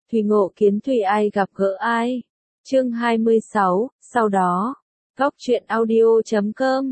Thùy ngộ kiến Thùy ai gặp gỡ ai. Chương 26, sau đó. Góc truyện audio.com.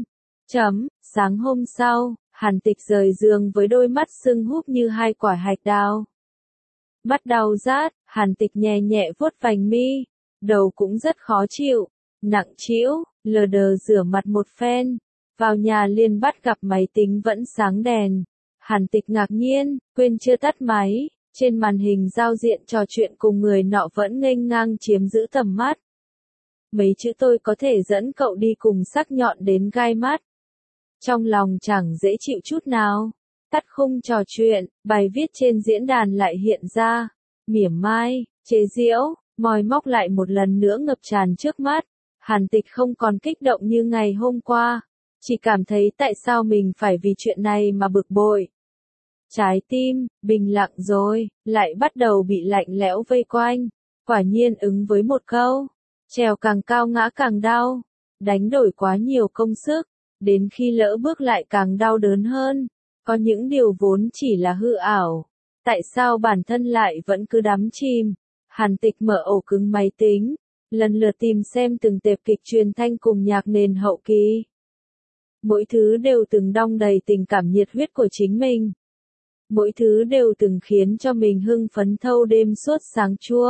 Sáng hôm sau, Hàn Tịch rời giường với đôi mắt sưng húp như hai quả hạch đào. Mắt đau rát, Hàn Tịch nhẹ nhẹ vuốt vành mi, đầu cũng rất khó chịu, nặng trĩu, lờ đờ rửa mặt một phen. Vào nhà liền bắt gặp máy tính vẫn sáng đèn. Hàn Tịch ngạc nhiên, quên chưa tắt máy, trên màn hình giao diện trò chuyện cùng người nọ vẫn nghênh ngang chiếm giữ tầm mắt. Mấy chữ tôi có thể dẫn cậu đi cùng sắc nhọn đến gai mắt. Trong lòng chẳng dễ chịu chút nào. Tắt khung trò chuyện, bài viết trên diễn đàn lại hiện ra. Mỉa mai, chế giễu, moi móc lại một lần nữa ngập tràn trước mắt. Hàn Tịch không còn kích động như ngày hôm qua. Chỉ cảm thấy tại sao mình phải vì chuyện này mà bực bội. Trái tim, bình lặng rồi, lại bắt đầu bị lạnh lẽo vây quanh. Quả nhiên ứng với một câu. Trèo càng cao ngã càng đau. Đánh đổi quá nhiều công sức. Đến khi lỡ bước lại càng đau đớn hơn. Có những điều vốn chỉ là hư ảo. Tại sao bản thân lại vẫn cứ đắm chìm? Hàn Tịch mở ổ cứng máy tính. Lần lượt tìm xem từng tệp kịch truyền thanh cùng nhạc nền hậu kỳ. Mỗi thứ đều từng đong đầy tình cảm nhiệt huyết của chính mình. Mỗi thứ đều từng khiến cho mình hưng phấn thâu đêm suốt sáng chua.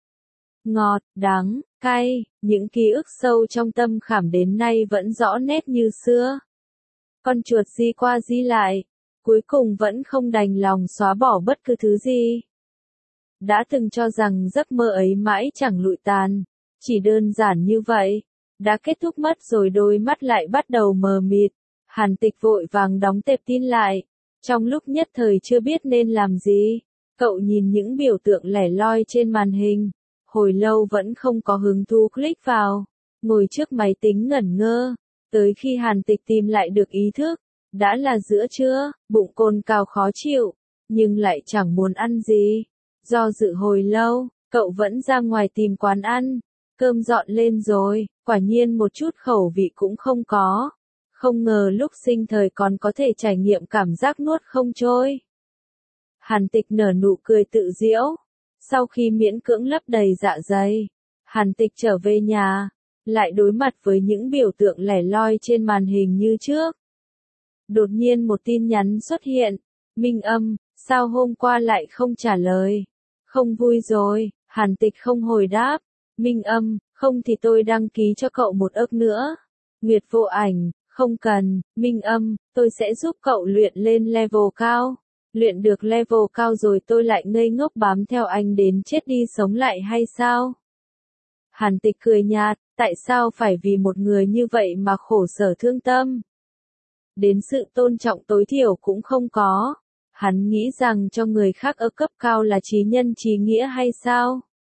Ngọt, đắng, cay, những ký ức sâu trong tâm khảm đến nay vẫn rõ nét như xưa. Con chuột di qua di lại, cuối cùng vẫn không đành lòng xóa bỏ bất cứ thứ gì. Đã từng cho rằng giấc mơ ấy mãi chẳng lụi tàn, chỉ đơn giản như vậy. Đã kết thúc mất rồi, đôi mắt lại bắt đầu mờ mịt. Hàn Tịch vội vàng đóng tệp tin lại. Trong lúc nhất thời chưa biết nên làm gì, cậu nhìn những biểu tượng lẻ loi trên màn hình. Hồi lâu vẫn không có hứng thú click vào. Ngồi trước máy tính ngẩn ngơ. Tới khi Hàn Tịch tìm lại được ý thức, đã là giữa trưa, bụng cồn cào khó chịu, nhưng lại chẳng muốn ăn gì. Do dự hồi lâu, cậu vẫn ra ngoài tìm quán ăn. Cơm dọn lên rồi, quả nhiên một chút khẩu vị cũng không có. Không ngờ lúc sinh thời còn có thể trải nghiệm cảm giác nuốt không trôi. Hàn Tịch nở nụ cười tự giễu. Sau khi miễn cưỡng lấp đầy dạ dày, Hàn Tịch trở về nhà, lại đối mặt với những biểu tượng lẻ loi trên màn hình như trước. Đột nhiên một tin nhắn xuất hiện. Minh Âm, sao hôm qua lại không trả lời? Không vui rồi. Hàn Tịch không hồi đáp. Minh Âm, không thì tôi đăng ký cho cậu một ức nữa. Nguyệt Vô Ảnh, không cần. Minh Âm, tôi sẽ giúp cậu luyện lên level cao. Luyện được level cao rồi tôi lại ngây ngốc bám theo anh đến chết đi sống lại hay sao? Hàn Tịch cười nhạt, tại sao phải vì một người như vậy mà khổ sở thương tâm? Đến sự tôn trọng tối thiểu cũng không có. Hắn nghĩ rằng cho người khác ở cấp cao là trí nhân trí nghĩa hay sao?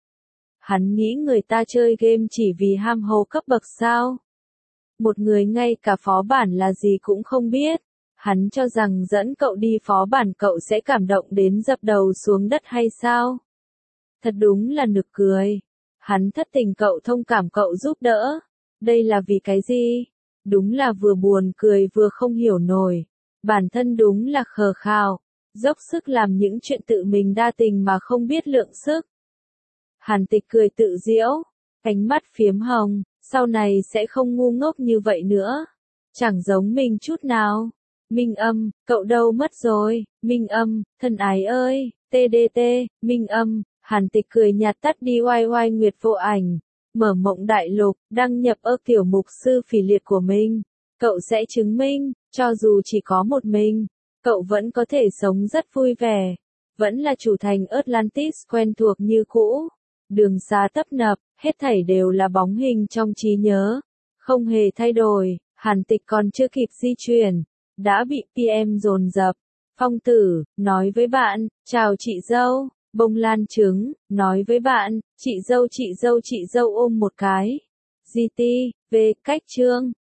Hắn nghĩ người ta chơi game chỉ vì ham hố cấp bậc sao? Một người ngay cả phó bản là gì cũng không biết. Hắn cho rằng dẫn cậu đi phó bản cậu sẽ cảm động đến dập đầu xuống đất hay sao? Thật đúng là nực cười. Hắn thất tình cậu thông cảm cậu giúp đỡ. Đây là vì cái gì? Đúng là vừa buồn cười vừa không hiểu nổi. Bản thân đúng là khờ khào. Dốc sức làm những chuyện tự mình đa tình mà không biết lượng sức. Hàn Tịch cười tự giễu. Ánh mắt phiếm hồng. Sau này sẽ không ngu ngốc như vậy nữa. Chẳng giống mình chút nào. Minh Âm, cậu đâu mất rồi? Minh Âm, thân ái ơi, TDT, Minh Âm. Hàn Tịch cười nhạt tắt đi oai Nguyệt Vô Ảnh. Mở mộng đại lục, đăng nhập tiểu mục sư phỉ liệt của mình. Cậu sẽ chứng minh, cho dù chỉ có một mình, cậu vẫn có thể sống rất vui vẻ. Vẫn là chủ thành Atlantis quen thuộc như cũ. Đường xá tấp nập, hết thảy đều là bóng hình trong trí nhớ. Không hề thay đổi. Hàn Tịch còn chưa kịp di chuyển, đã bị PM dồn dập. Phong Tử, nói với bạn, chào chị dâu. Bông lan trứng, nói với bạn, chị dâu ôm một cái. GT, về cách chương.